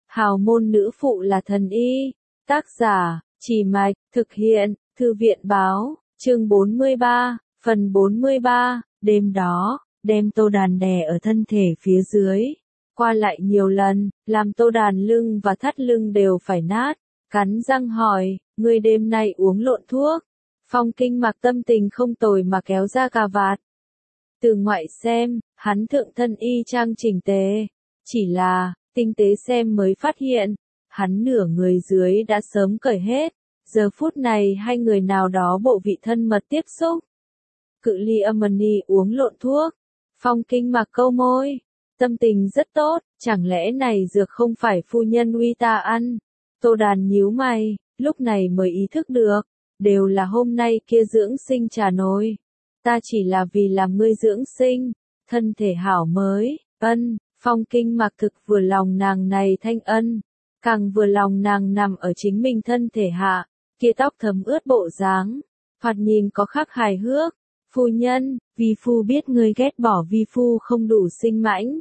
Hào môn nữ phụ là thần y. Tác giả, Trì Mạch, thực hiện, Thư viện báo, chương 43, phần 43, đêm đó, đem Tô Đàn đè ở thân thể phía dưới. Qua lại nhiều lần, làm Tô Đàn lưng và thắt lưng đều phải nát, cắn răng hỏi, ngươi đêm nay uống lộn thuốc. Phong Kinh Mặc tâm tình không tồi mà kéo ra cà vạt. Từ ngoại xem, hắn thượng thân y trang chỉnh tề, chỉ là, tinh tế xem mới phát hiện, hắn nửa người dưới đã sớm cởi hết, giờ phút này hai người nào đó bộ vị thân mật tiếp xúc. Cự ly Amani uống lộn thuốc, Phong Kinh Mặc câu môi, tâm tình rất tốt, chẳng lẽ này dược không phải phu nhân uy ta ăn. Tô Đàn nhíu mày, lúc này mới ý thức được, đều là hôm nay kia dưỡng sinh trà nồi. Ta chỉ là vì làm ngươi dưỡng sinh, thân thể hảo mới, ân. Phong Kinh Mặc thực vừa lòng nàng này thanh ân, càng vừa lòng nàng nằm ở chính mình thân thể hạ, kia tóc thấm ướt bộ dáng, thoạt nhìn có khác hài hước. Phu nhân, vi phu biết ngươi ghét bỏ vi phu không đủ sinh mãnh.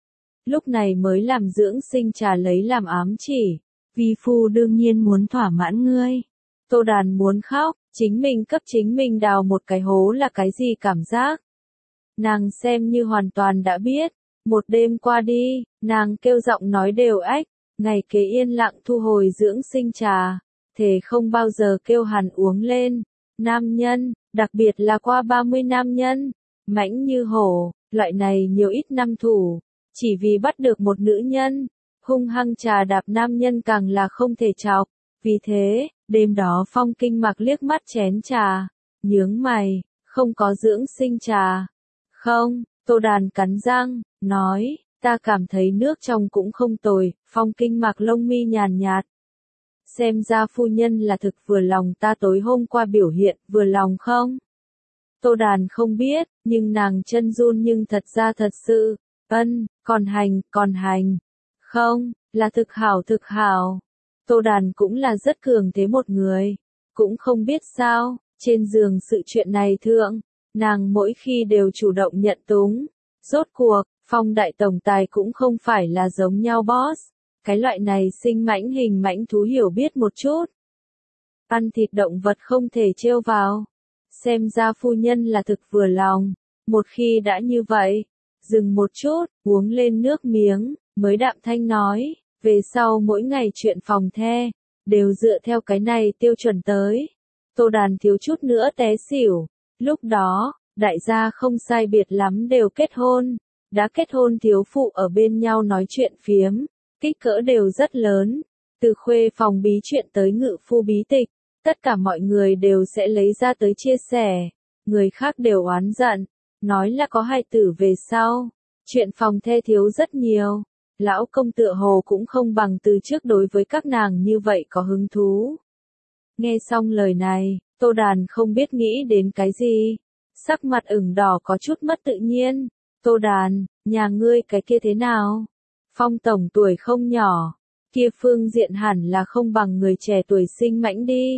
Lúc này mới làm dưỡng sinh trà lấy làm ám chỉ, vi phu đương nhiên muốn thỏa mãn ngươi. Tô Đàn muốn khóc, chính mình cấp chính mình đào một cái hố là cái gì cảm giác. Nàng xem như hoàn toàn đã biết. Một đêm qua đi, nàng kêu giọng nói đều ách, ngày kế yên lặng thu hồi dưỡng sinh trà, thề không bao giờ kêu hắn uống lên. Nam nhân, đặc biệt là qua 30 nam nhân, mãnh như hổ, loại này nhiều ít năm thủ, chỉ vì bắt được một nữ nhân, hung hăng trà đạp nam nhân càng là không thể chọc. Vì thế, đêm đó Phong Kinh Mặc liếc mắt chén trà, nhướng mày, không có dưỡng sinh trà. Không. Tô Đàn cắn răng, nói, ta cảm thấy nước trong cũng không tồi. Phong Kinh Mặc lông mi nhàn nhạt. Xem ra phu nhân là thực vừa lòng ta tối hôm qua biểu hiện, vừa lòng không? Tô Đàn không biết, nhưng nàng chân run nhưng thật ra thật sự, còn hành. Không, là thực hảo thực hảo. Tô Đàn cũng là rất cường thế một người, cũng không biết sao, trên giường sự chuyện này thượng. Nàng mỗi khi đều chủ động nhận túng. Rốt cuộc, Phong đại tổng tài cũng không phải là giống nhau boss. Cái loại này sinh mãnh hình mãnh thú hiểu biết một chút. Ăn thịt động vật không thể trêu vào. Xem ra phu nhân là thực vừa lòng. Một khi đã như vậy, dừng một chút, uống lên nước miếng, mới đạm thanh nói, về sau mỗi ngày chuyện phòng the, đều dựa theo cái này tiêu chuẩn tới. Tô Đàn thiếu chút nữa té xỉu. Lúc đó, đại gia không sai biệt lắm đều kết hôn, đã kết hôn thiếu phụ ở bên nhau nói chuyện phiếm, kích cỡ đều rất lớn, từ khuê phòng bí chuyện tới ngự phu bí tịch, tất cả mọi người đều sẽ lấy ra tới chia sẻ, người khác đều oán giận, nói là có hài tử về sau, chuyện phòng the thiếu rất nhiều, lão công tựa hồ cũng không bằng từ trước đối với các nàng như vậy có hứng thú. Nghe xong lời này, Tô Đàn không biết nghĩ đến cái gì, sắc mặt ửng đỏ có chút mất tự nhiên. Tô Đàn, nhà ngươi cái kia thế nào? Phong tổng tuổi không nhỏ, kia phương diện hẳn là không bằng người trẻ tuổi sinh mãnh đi.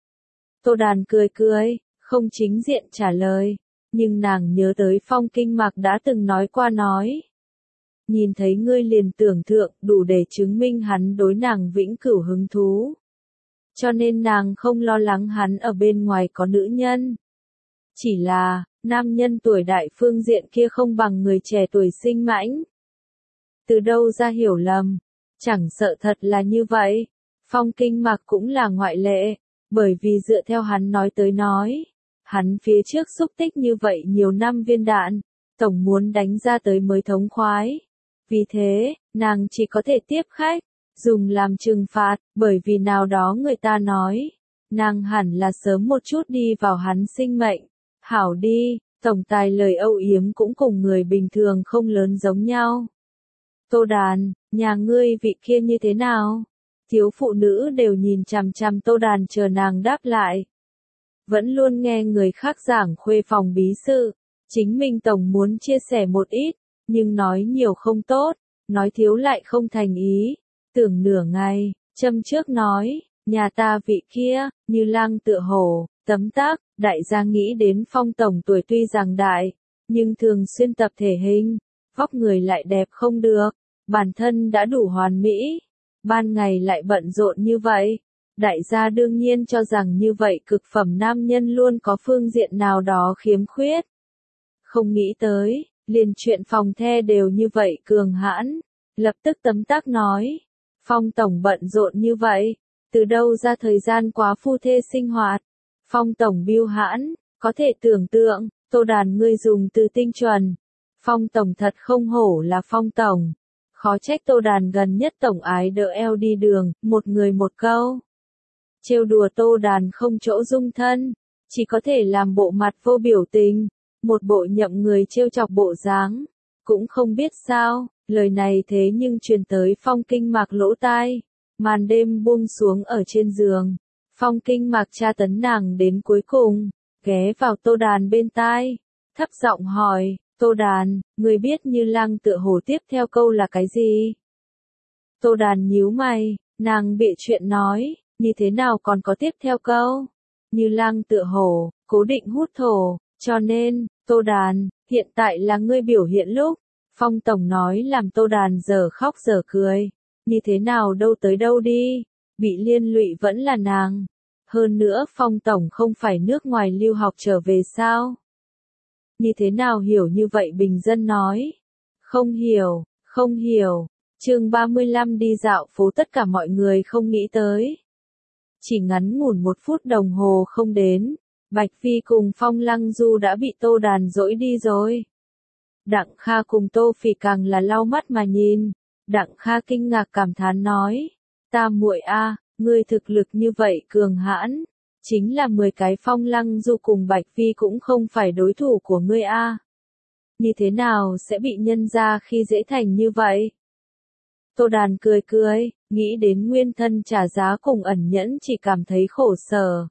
Tô Đàn cười, không chính diện trả lời, nhưng nàng nhớ tới Phong Kinh Mặc đã từng nói qua nói. Nhìn thấy ngươi liền tưởng thượng đủ để chứng minh hắn đối nàng vĩnh cửu hứng thú. Cho nên nàng không lo lắng hắn ở bên ngoài có nữ nhân. Chỉ là, nam nhân tuổi đại phương diện kia không bằng người trẻ tuổi sinh mãnh. Từ đâu ra hiểu lầm, chẳng sợ thật là như vậy. Phong Kinh Mặc cũng là ngoại lệ, bởi vì dựa theo hắn nói tới nói, hắn phía trước xúc tích như vậy nhiều năm viên đạn, tổng muốn đánh ra tới mới thống khoái. Vì thế, nàng chỉ có thể tiếp khách, dùng làm trừng phạt, bởi vì nào đó người ta nói, nàng hẳn là sớm một chút đi vào hắn sinh mệnh. Hảo đi, tổng tài lời âu yếm cũng cùng người bình thường không lớn giống nhau. Tô Đàn, nhà ngươi vị kia như thế nào? Thiếu phụ nữ đều nhìn chằm chằm Tô Đàn chờ nàng đáp lại. Vẫn luôn nghe người khác giảng khuê phòng bí sự, chính mình tổng muốn chia sẻ một ít, nhưng nói nhiều không tốt, nói thiếu lại không thành ý. Tưởng nửa ngày, châm trước nói, nhà ta vị kia, như lang tựa hổ, tấm tắc, đại gia nghĩ đến Phong tổng tuổi tuy rằng đại, nhưng thường xuyên tập thể hình, vóc người lại đẹp không được, bản thân đã đủ hoàn mỹ. ban ngày lại bận rộn như vậy. Đại gia đương nhiên cho rằng như vậy cực phẩm nam nhân luôn có phương diện nào đó khiếm khuyết. Không nghĩ tới, liền chuyện phòng the đều như vậy cường hãn, lập tức tấm tắc nói. Phong tổng bận rộn như vậy, từ đâu ra thời gian quá phu thê sinh hoạt. Phong tổng biêu hãn, có thể tưởng tượng, Tô Đàn ngươi dùng từ tinh chuẩn. Phong tổng thật không hổ là Phong tổng. Khó trách Tô Đàn gần nhất tổng ái đỡ eo đi đường, một người một câu. Trêu đùa Tô Đàn không chỗ dung thân, chỉ có thể làm bộ mặt vô biểu tình, một bộ nhậm người trêu chọc bộ dáng. Cũng không biết sao, lời này thế nhưng truyền tới Phong Kinh Mạc lỗ tai. Màn đêm buông xuống ở trên giường, Phong Kinh Mạc tra tấn nàng đến cuối cùng, ghé vào Tô Đàn bên tai, thấp giọng hỏi, Tô Đàn, người biết Như Lang tựa hồ tiếp theo câu là cái gì? Tô Đàn nhíu mày, nàng bịa chuyện nói, như thế nào còn có tiếp theo câu? Như Lang tựa hồ, cố định hút thổ, cho nên, Tô Đàn, hiện tại là ngươi biểu hiện lúc. Phong tổng nói làm Tô Đàn giờ khóc giờ cười. Như thế nào đâu tới đâu đi, bị liên lụy vẫn là nàng. Hơn nữa Phong tổng không phải nước ngoài lưu học trở về sao? Như thế nào hiểu như vậy bình dân nói? Không hiểu, không hiểu. Chương 35 đi dạo phố tất cả mọi người không nghĩ tới. Chỉ ngắn ngủn 1 phút đồng hồ không đến, Bạch Phi cùng Phong Lăng Du đã bị Tô Đàn dỗi đi rồi. Đặng Kha cùng Tô Phỉ càng là lau mắt mà nhìn. Đặng Kha kinh ngạc cảm thán nói, ta muội a, ngươi thực lực như vậy cường hãn, chính là 10 cái Phong Lăng Du cùng Bạch Phi cũng không phải đối thủ của ngươi a. Như thế nào sẽ bị nhân ra khi dễ thành như vậy? Tô Đàn cười cười, nghĩ đến nguyên thân trả giá cùng ẩn nhẫn chỉ cảm thấy khổ sở.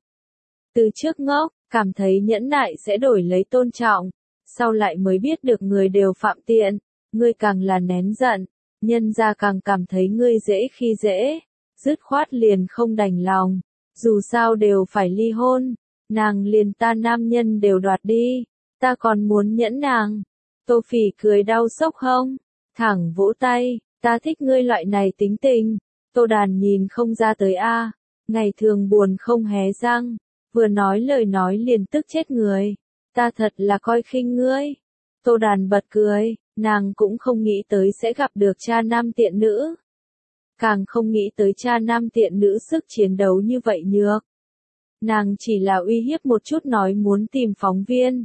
Từ trước ngốc, cảm thấy nhẫn nại sẽ đổi lấy tôn trọng, sau lại mới biết được người đều phạm tiện, ngươi càng là nén giận. Nhân ra càng cảm thấy ngươi dễ khi dễ, dứt khoát liền không đành lòng, dù sao đều phải ly hôn, nàng liền ta nam nhân đều đoạt đi, ta còn muốn nhẫn nàng. Tô Phỉ cười đau sốc hông, thẳng vỗ tay, ta thích ngươi loại này tính tình. Tô Đàn nhìn không ra tới a, ngày thường buồn không hé răng, vừa nói lời nói liền tức chết người, ta thật là coi khinh ngươi. Tô Đàn bật cười. Nàng cũng không nghĩ tới sẽ gặp được cha nam tiện nữ. Càng không nghĩ tới cha nam tiện nữ sức chiến đấu như vậy nhược. Nàng chỉ là uy hiếp một chút nói muốn tìm phóng viên.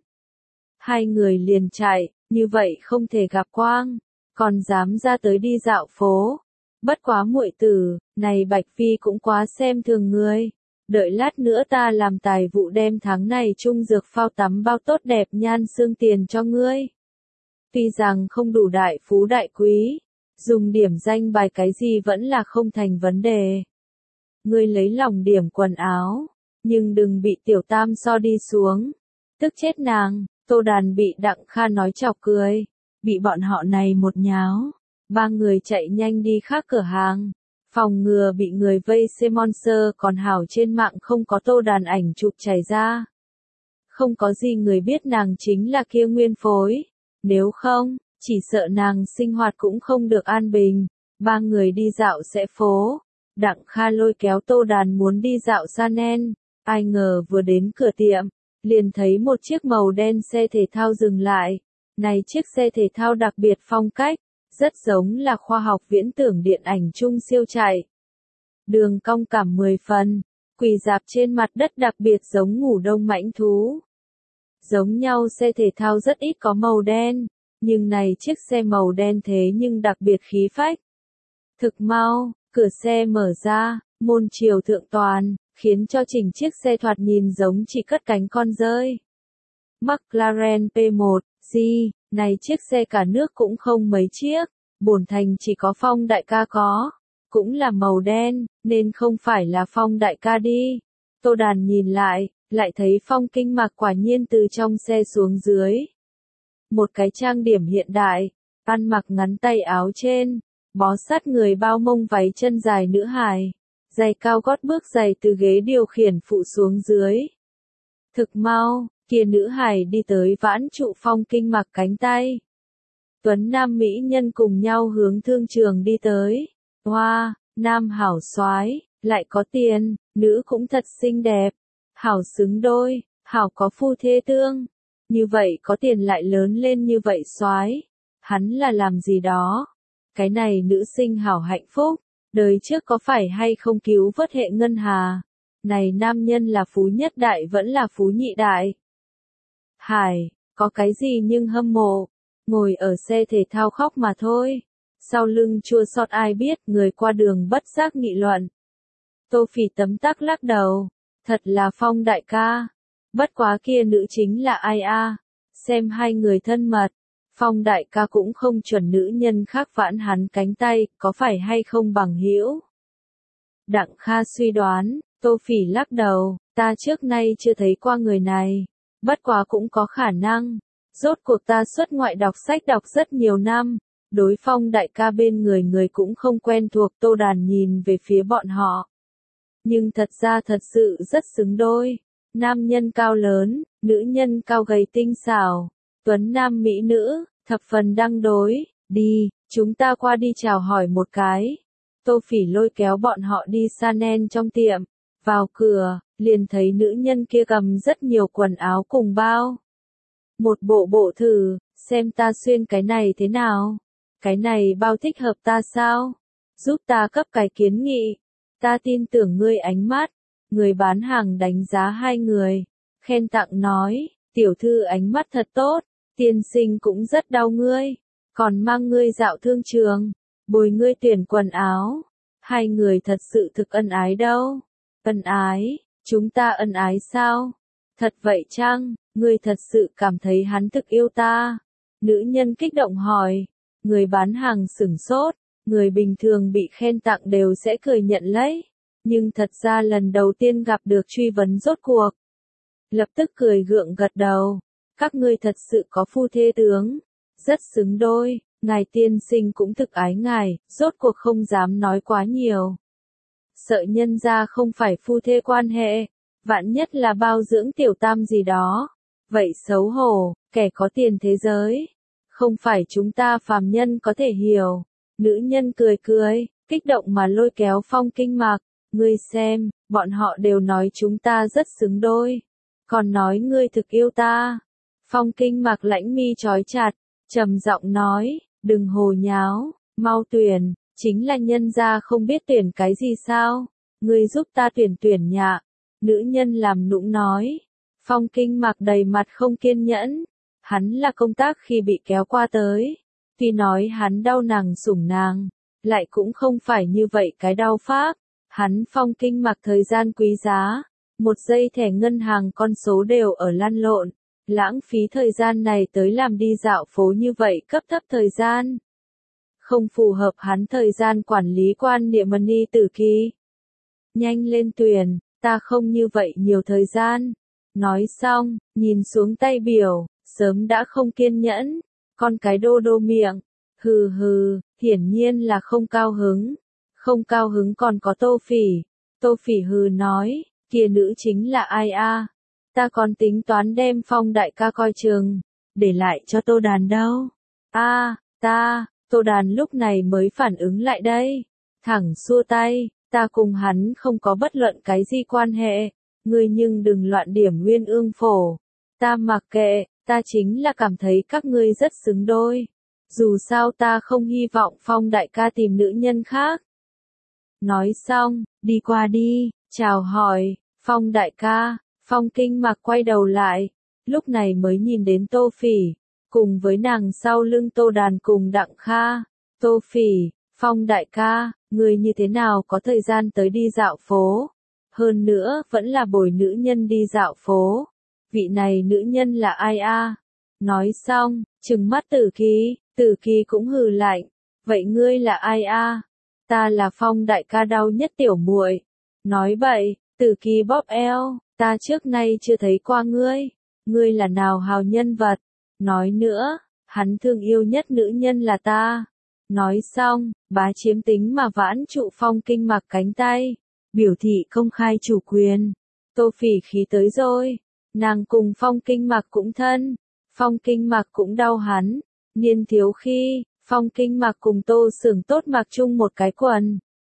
Hai người liền chạy, như vậy không thể gặp quang, còn dám ra tới đi dạo phố. Bất quá muội tử, này Bạch Phi cũng quá xem thường ngươi. Đợi lát nữa ta làm tài vụ đem tháng này trung dược phao tắm bao tốt đẹp nhan xương tiền cho ngươi. Tuy rằng không đủ đại phú đại quý, dùng điểm danh bài cái gì vẫn là không thành vấn đề. Ngươi lấy lòng điểm quần áo, nhưng đừng bị tiểu tam so đi xuống. Tức chết nàng, Tô Đàn bị Đặng Kha nói chọc cười, bị bọn họ này một nháo. 3 người chạy nhanh đi khác cửa hàng, phòng ngừa bị người vây xem monster còn hảo trên mạng không có Tô Đàn ảnh chụp chảy ra. Không có gì người biết nàng chính là kia nguyên phối. Nếu không, chỉ sợ nàng sinh hoạt cũng không được an bình. 3 người đi dạo sẽ phố. Đặng Kha lôi kéo Tô Đàn muốn đi dạo Chanel. Ai ngờ vừa đến cửa tiệm, liền thấy một chiếc màu đen xe thể thao dừng lại. Này chiếc xe thể thao đặc biệt phong cách, rất giống là khoa học viễn tưởng điện ảnh chung siêu chạy. Đường cong cảm 10 phần, quỳ dạp trên mặt đất đặc biệt giống ngủ đông mãnh thú. Giống nhau xe thể thao rất ít có màu đen, nhưng này chiếc xe màu đen thế nhưng đặc biệt khí phách. Thực mau, cửa xe mở ra, môn chiều thượng toàn, khiến cho chỉnh chiếc xe thoạt nhìn giống chỉ cất cánh con dơi. McLaren P1, G, này chiếc xe cả nước cũng không mấy chiếc, bổn thành chỉ có Phong đại ca có, cũng là màu đen, nên không phải là Phong đại ca đi. Tô Đàn nhìn lại thấy Phong Kinh Mạc quả nhiên từ trong xe xuống dưới. Một cái trang điểm hiện đại, ăn mặc ngắn tay áo trên, bó sát người bao mông váy chân dài nữ hài, giày cao gót bước giày từ ghế điều khiển phụ xuống dưới. Thực mau, kia nữ hài đi tới vãn trụ Phong Kinh Mạc cánh tay. Tuấn nam mỹ nhân cùng nhau hướng thương trường đi tới. Hoa, Nam hảo soái, lại có tiền, nữ cũng thật xinh đẹp. Hảo xứng đôi, hảo có phu thê tương. Như vậy có tiền lại lớn lên như vậy soái, hắn là làm gì đó? Cái này nữ sinh hảo hạnh phúc, đời trước có phải hay không cứu vớt hệ ngân hà? Này nam nhân là phú nhất đại vẫn là phú nhị đại? Hải, có cái gì nhưng hâm mộ, ngồi ở xe thể thao khóc mà thôi. Sau lưng chua xót ai biết, người qua đường bất giác nghị luận. Tô Phỉ tấm tắc lắc đầu, thật là Phong đại ca. Bất quá kia nữ chính là ai a? Xem hai người thân mật, Phong đại ca cũng không chuẩn nữ nhân khác vãn hắn cánh tay, có phải hay không bằng hữu? Đặng Kha suy đoán, Tô Phỉ lắc đầu, ta trước nay chưa thấy qua người này. Bất quá cũng có khả năng. Rốt cuộc ta xuất ngoại đọc sách đọc rất nhiều năm. Đối Phong đại ca bên người cũng không quen thuộc. Tô Đàn nhìn về phía bọn họ. Nhưng thật ra thật sự rất xứng đôi. Nam nhân cao lớn, nữ nhân cao gầy tinh xảo. Tuấn nam mỹ nữ, thập phần đăng đối. Đi, chúng ta qua đi chào hỏi một cái. Tô Phỉ lôi kéo bọn họ đi Chanel trong tiệm. Vào cửa, liền thấy nữ nhân kia cầm rất nhiều quần áo cùng bao. Một bộ thử, xem ta xuyên cái này thế nào. Cái này bao thích hợp ta sao? Giúp ta cấp cái kiến nghị. Ta tin tưởng ngươi ánh mắt. Người bán hàng đánh giá hai người. Khen tặng nói, tiểu thư ánh mắt thật tốt. Tiên sinh cũng rất đau ngươi. Còn mang ngươi dạo thương trường. Bồi ngươi tuyển quần áo. Hai người thật sự thực ân ái đâu. Ân ái, chúng ta ân ái sao? Thật vậy chăng, ngươi thật sự cảm thấy hắn thực yêu ta? Nữ nhân kích động hỏi. Người bán hàng sửng sốt, người bình thường bị khen tặng đều sẽ cười nhận lấy. Nhưng thật ra lần đầu tiên gặp được truy vấn rốt cuộc. Lập tức cười gượng gật đầu. Các ngươi thật sự có phu thê tướng. Rất xứng đôi, ngài tiên sinh cũng thực ái ngài, rốt cuộc không dám nói quá nhiều. Sợ nhân ra không phải phu thê quan hệ, vạn nhất là bao dưỡng tiểu tam gì đó. Vậy xấu hổ, kẻ có tiền thế giới. Không phải chúng ta phàm nhân có thể hiểu. Nữ nhân cười cười, kích động mà lôi kéo Phong Kinh Mạc. Ngươi xem, bọn họ đều nói chúng ta rất xứng đôi. Còn nói ngươi thực yêu ta. Phong Kinh Mạc lãnh mi trói chặt, trầm giọng nói, đừng hồ nháo, mau tuyển. Chính là nhân gia không biết tuyển cái gì sao? Ngươi giúp ta tuyển nhạ. Nữ nhân làm nũng nói. Phong Kinh Mạc đầy mặt không kiên nhẫn. Hắn là công tác khi bị kéo qua tới. Tuy nói hắn đau nàng sủng nàng, lại cũng không phải như vậy cái đau pháp. Hắn Phong Kinh Mạc thời gian quý giá. Một giây thẻ ngân hàng con số đều ở lăn lộn. Lãng phí thời gian này tới làm đi dạo phố như vậy cấp thấp thời gian. Không phù hợp hắn thời gian quản lý quan niệm money tử kỳ. Nhanh lên tuyển, ta không như vậy nhiều thời gian. Nói xong, nhìn xuống tay biểu, sớm đã không kiên nhẫn. Con cái đô đô miệng. Hừ hừ, hiển nhiên là không cao hứng. Không cao hứng còn có Tô Phỉ. Tô Phỉ hừ nói, kia nữ chính là ai a? Ta còn tính toán đem Phong đại ca coi chừng, để lại cho Tô Đàn đâu. Tô Đàn lúc này mới phản ứng lại đây. Thẳng xua tay, ta cùng hắn không có bất luận cái gì quan hệ. Ngươi nhưng đừng loạn điểm Nguyên Ương Phổ. Ta mặc kệ, ta chính là cảm thấy các ngươi rất xứng đôi. Dù sao ta không hy vọng Phong đại ca tìm nữ nhân khác. Nói xong, đi qua đi, chào hỏi, Phong đại ca. Phong Kinh Mạc quay đầu lại, lúc này mới nhìn đến Tô Phỉ, cùng với nàng sau lưng Tô Đàn cùng Đặng Kha. Tô Phỉ, Phong đại ca, người như thế nào có thời gian tới đi dạo phố? Hơn nữa, vẫn là bồi nữ nhân đi dạo phố. Vị này nữ nhân là ai a? Nói xong, trừng mắt Tử Kỳ cũng hừ lạnh. Vậy ngươi là ai a? Ta là Phong đại ca đau nhất tiểu muội. Nói bậy, Tử Kỳ bóp eo. Ta trước nay chưa thấy qua ngươi. Ngươi là nào hào nhân vật. Nói nữa, hắn thương yêu nhất nữ nhân là ta. Nói xong, bá chiếm tính mà vãn trụ Phong Kinh Mạc cánh tay. Biểu thị công khai chủ quyền. Tô Phỉ khí tới rồi. Nàng cùng Phong Kinh Mạc cũng thân. Phong Kinh Mạc cũng đau hắn. Niên thiếu khi, Phong Kinh Mạc cùng Tô Sưởng Tốt mặc chung một cái quần.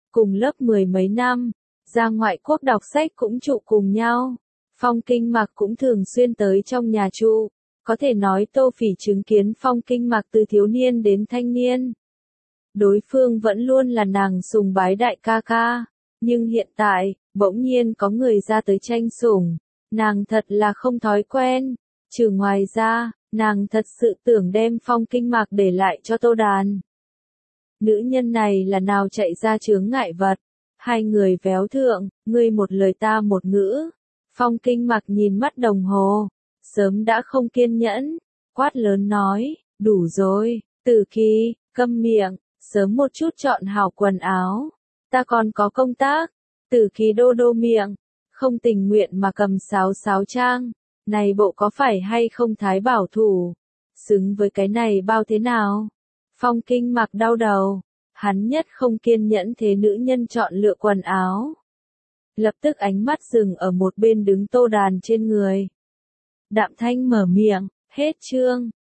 cùng lớp mười mấy năm, ra ngoại quốc đọc sách cũng trụ cùng nhau. Phong Kinh Mặc cũng thường xuyên tới trong nhà trụ, có thể nói Tô Phỉ chứng kiến Phong Kinh Mặc từ thiếu niên đến thanh niên. Đối phương vẫn luôn là nàng sùng bái đại ca ca, nhưng hiện tại, bỗng nhiên có người ra tới tranh sủng, nàng thật là không thói quen. Trừ ngoài ra, nàng thật sự tưởng đem Phong Kinh Mặc để lại cho Tô Đàn. Nữ nhân này là nào chạy ra chướng ngại vật, hai người véo thượng, ngươi một lời ta một ngữ. Phong Kinh Mặc nhìn mắt đồng hồ, sớm đã không kiên nhẫn, quát lớn nói, đủ rồi, Tử Kỳ, câm miệng, sớm một chút chọn hảo quần áo, ta còn có công tác. Tử Kỳ đô đô miệng, không tình nguyện mà cầm sáo trang, này bộ có phải hay không thái bảo thủ, xứng với cái này bao thế nào? Phong Kinh Mặc đau đầu, hắn nhất không kiên nhẫn thế nữ nhân chọn lựa quần áo. Lập tức ánh mắt dừng ở một bên đứng Tô Đàn trên người. Đạm thanh mở miệng, hết chương.